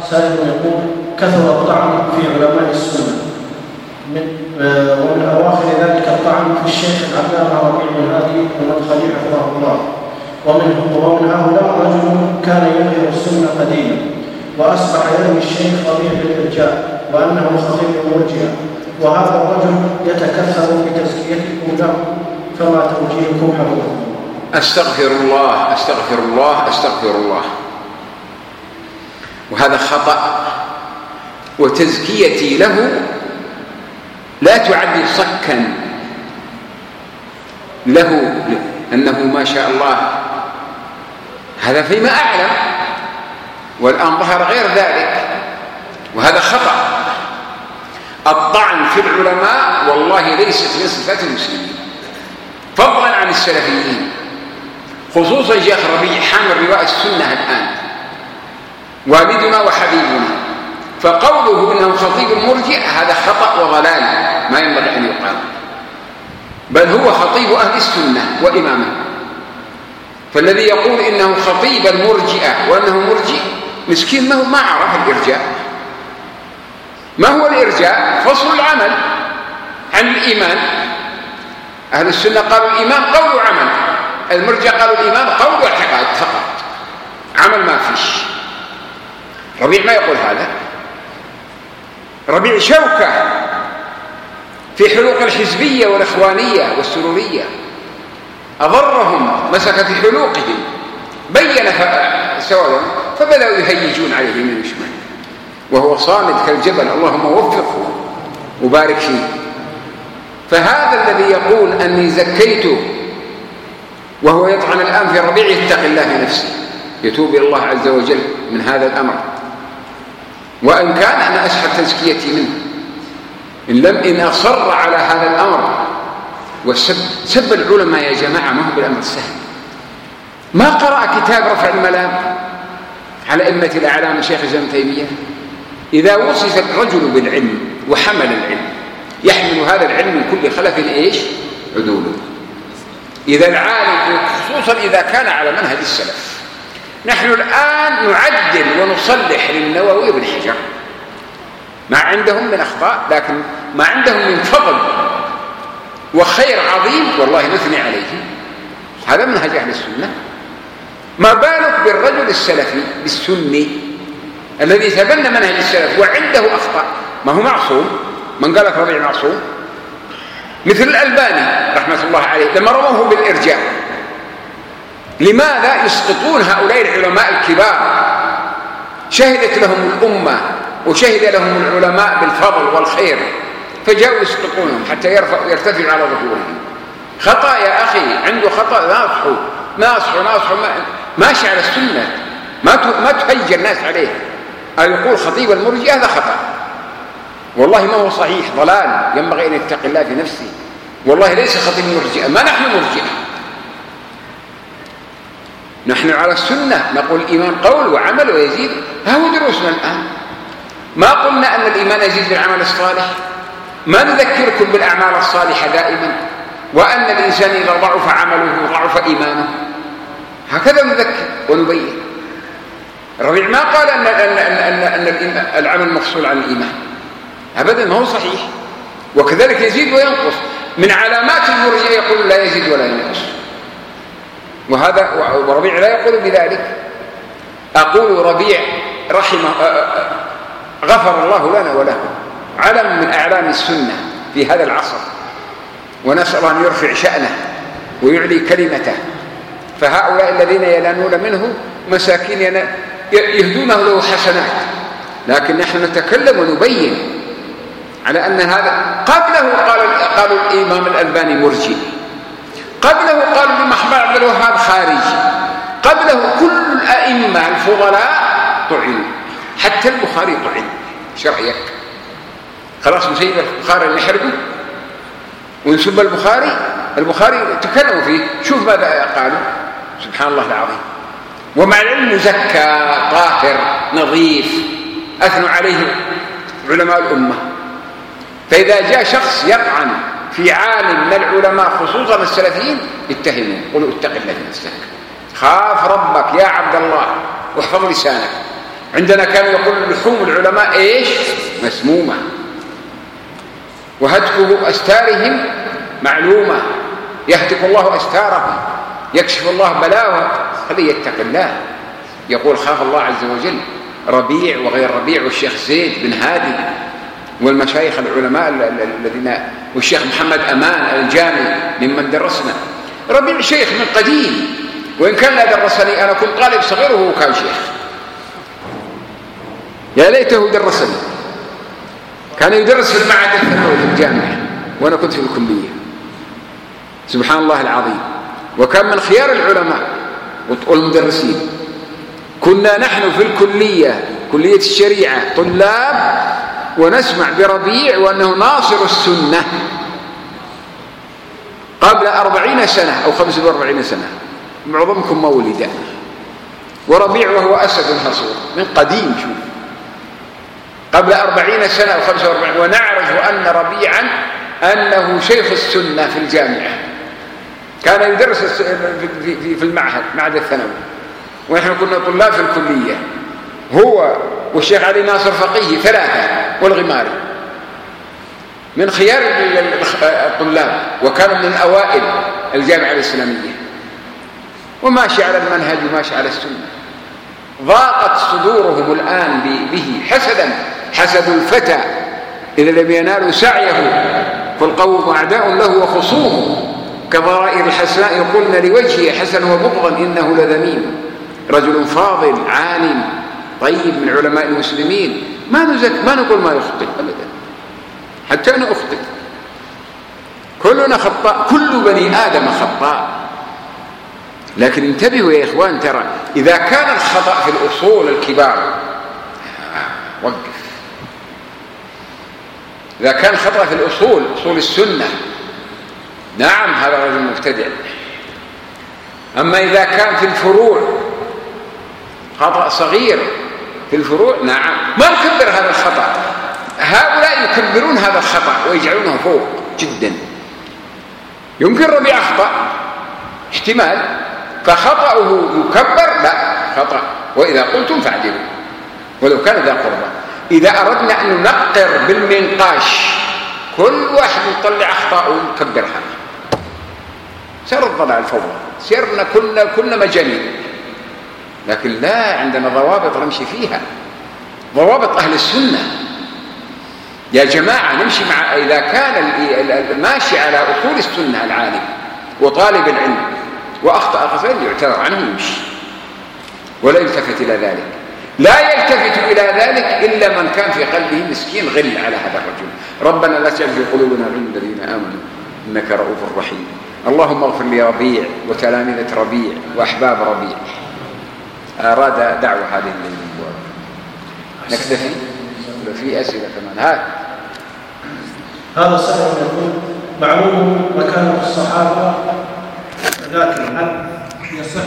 سائل يقول: كثر الطعن في علماء السنة ومن أواخر ذلك الطعن في الشيخ العلامة ربيع بن هادي المدخلي حفظه الله، ومن هؤلاء رجل كان يظهر السنة قديما وأصبح يروي الشيخ ربيع بالإرجاء وأنه خطيب المرجئة، وهذا الرجل يتكثر بتزكيتكم له، فما توجيهكم حفظه؟ أستغفر الله أستغفر الله أستغفر الله، وهذا خطأ، وتزكيتي له لا تعد صكا له أنه ما شاء الله، هذا فيما أعلم، والآن ظهر غير ذلك، وهذا خطأ. الطعن في العلماء والله ليست من صفات المسلمين، فضلا عن السلفيين، خصوصا شيخ ربيع حامل رواء السنة الآن، والدنا وحبيبنا، فقوله إنه خطيب المرجئ هذا خطأ وضلال ما ينبغي أن يقال، بل هو خطيب أهل السنة وإمامه. فالذي يقول إنه خطيب المرجئة وأنه مرجئ مسكين، ما عرف الإرجاء. ما هو الإرجاء؟ فصل العمل عن الإيمان. أهل السنة قالوا الإيمان قول وعمل، المرجئة قالوا الإيمان قول واعتقاد فقط، عمل ما فيش. ربيع ما يقول هذا، ربيع شوكة في حلوق الحزبية والإخوانية والسرورية، أضرهم، مسك في حلوقهم، بين سواء، فبدأوا يهيجون عليه يمين وشمال، وهو صامد كالجبل، اللهم وفقه وبارك فيه. فهذا الذي يقول أني زكيته وهو يطعن الآن في ربيع يتقي الله في نفسه، يتوب إلى الله عز وجل من هذا الأمر، وإن كان أنا أسحب تزكيتي منه إن أصر على هذا الأمر. وسب العلماء يا جماعة ما هو بالأمر السهل. ما قرأ كتاب رفع الملام على أئمة الأعلام شيخ الإسلام ابن تيمية؟ إذا وصف الرجل بالعلم وحمل العلم يحمل هذا العلم من كل خلف عدوله. إذا العالم خصوصا إذا كان على منهج السلف. نحن الآن نعدل ونصلح للنووي وابن حجر ما عندهم من أخطاء، لكن ما عندهم من فضل وخير عظيم والله نثني عليهم. هذا منهج أهل السنة. ما بالك بالرجل السلفي بالسني الذي تبنى منهج السلف وعنده أخطاء؟ ما هو معصوم. من قال لك ربيع معصوم؟ مثل الألباني رحمة الله عليه لما رووه بالإرجاء. لماذا يسقطون هؤلاء العلماء الكبار؟ شهدت لهم الأمة وشهد لهم العلماء بالفضل والخير، فجاءوا يسقطونهم حتى يرتفعوا على ظهورهم. خطأ يا أخي، عنده خطأ ناصح ماشي على السنة، ما تهيج الناس عليه. يقول خطيب المرجئة هذا خطأ، والله ما هو صحيح، ضلال، ينبغي أن يتقي الله في نفسه. والله ليس خطيب المرجئة، ما نحن مرجئة، نحن على السنة نقول الإيمان قول وعمل ويزيد. ها هو دروسنا الآن. ما قلنا أن الإيمان يزيد بالعمل الصالح؟ ما نذكركم بالأعمال الصالحة دائما، وأن الإنسان إذا ضعف عمله ضعف إيمانه، هكذا نذكر ونبين. الربيع ما قال أن العمل مفصول عن الإيمان أبدا، ما هو صحيح. وكذلك يزيد وينقص. من علامات المرجئة يقول لا يزيد ولا ينقص، وهذا وربيع لا يقول بذلك. أقول ربيع غفر الله لنا وله، علم من أعلام السنة في هذا العصر، ونسأل أن يرفع شأنه ويعلي كلمته. فهؤلاء الذين ينالون منه مساكين يهدونه له حسنات، لكن نحن نتكلم ونبين على أن هذا. قبله قالوا الإمام الألباني مرجئ، قبله قالوا بمحمد عبد الوهاب خارجي، قبله كل الأئمة الفضلاء طعنوا، حتى البخاري طعن. شرعيك خلاص نسيب البخاري نحرقه ونسب البخاري تكلموا فيه، شوف ماذا قالوا، سبحان الله العظيم. ومع العلم مزكى طاهر نظيف أثنوا عليه علماء الأمة. فإذا جاء شخص يطعن في عالم من العلماء خصوصا السلفيين اتهموا، قلوا اتق الله في نفسك، خاف ربك يا عبد الله واحفظ لسانك. عندنا كانوا يقولون لحوم العلماء إيش؟ مسمومة، وهتك أستارهم معلومة، يهتك الله أستارهم، يكشف الله بلاوة. هذا يتق الله، يقول خاف الله عز وجل. ربيع وغير ربيع والشيخ زيد بن هادي والمشايخ العلماء الذين، والشيخ محمد أمان الجامي ممن درسنا. ربيع شيخ من قديم، وإن كان لا درسني، أنا كنت طالب صغير وهو كان شيخ، يا ليته درسني. كان يدرس في المعهد الثانوي في الجامعة وأنا كنت في الكلية، سبحان الله العظيم. وكان من خيار العلماء والمدرسين. كنا نحن في الكلية، كلية الشريعة، طلاب، ونسمع بربيع وأنه ناصر السنة قبل 40 سنة أو 45 سنة، معظمكم مولدا. وربيع وهو أسد هصور من قديم، شوف، قبل 40 سنة أو 45، ونعرف أن ربيعا أنه شيخ السنة في الجامعة، كان يدرس في المعهد، معهد الثانوي، ونحن كنا طلاب في الكلية، هو والشيخ علي ناصر فقيه 3 والغماري، من خيار الطلاب، وكانوا من أوائل الجامعة الإسلامية، وماشي على المنهج وماشي على السنة. ضاقت صدورهم الآن به حسدا، حسد الفتى إذا لم ينالوا سعيه، فالقوم أعداء له وخصومه، كضرائر الحسناء يقولن لوجهه حسن وبغضا إنه لذميم. رجل فاضل عالم طيب من علماء المسلمين، ما نقول ما يخطئ أبدا، حتى أنا أخطئ، كلنا خطاء، كل بني آدم خطاء. لكن انتبهوا يا إخوان، ترى إذا كان الخطأ في الأصول الكبار وقف، إذا كان خطأ في الأصول، أصول السنة، نعم هذا رجل مبتدع. أما إذا كان في الفروع خطأ صغير في الفروع، نعم ما نكبر هذا الخطأ. هؤلاء يكبرون هذا الخطأ ويجعلونه فوق جدا. يمكن ربيع أخطأ احتمال، فخطأه يكبر؟ لا، خطأ، وإذا قلتم فاعدلوا ولو كان ذا قربى. إذا أردنا أن ننقر بالمنقاش كل واحد يطلع أخطاء ونكبرها، صار الضلال الفوضى، سيرنا كلنا مجانين. لكن لا، عندنا ضوابط نمشي فيها، ضوابط أهل السنة يا جماعة. نمشي مع، إذا كان ماشي على أصول السنة العالم وطالب العلم وأخطأ خطأ يعتذر عنه يمشي ولا يلتفت إلى ذلك. لا يلتفت إلى ذلك إلا من كان في قلبه مسكين غل على هذا الرجل. ربنا لا تجعل في قلوبنا غلا للذين آمنوا إنك رؤوف رحيم. اللهم اغفر لي ربيع وتلامذة ربيع وأحباب ربيع. أراد دعوة هذه الليلة. نكتفي؟ لو في أسئلة كمان. هذا السائل يقول: معلوم مكانة الصحابة، لكن هل يصح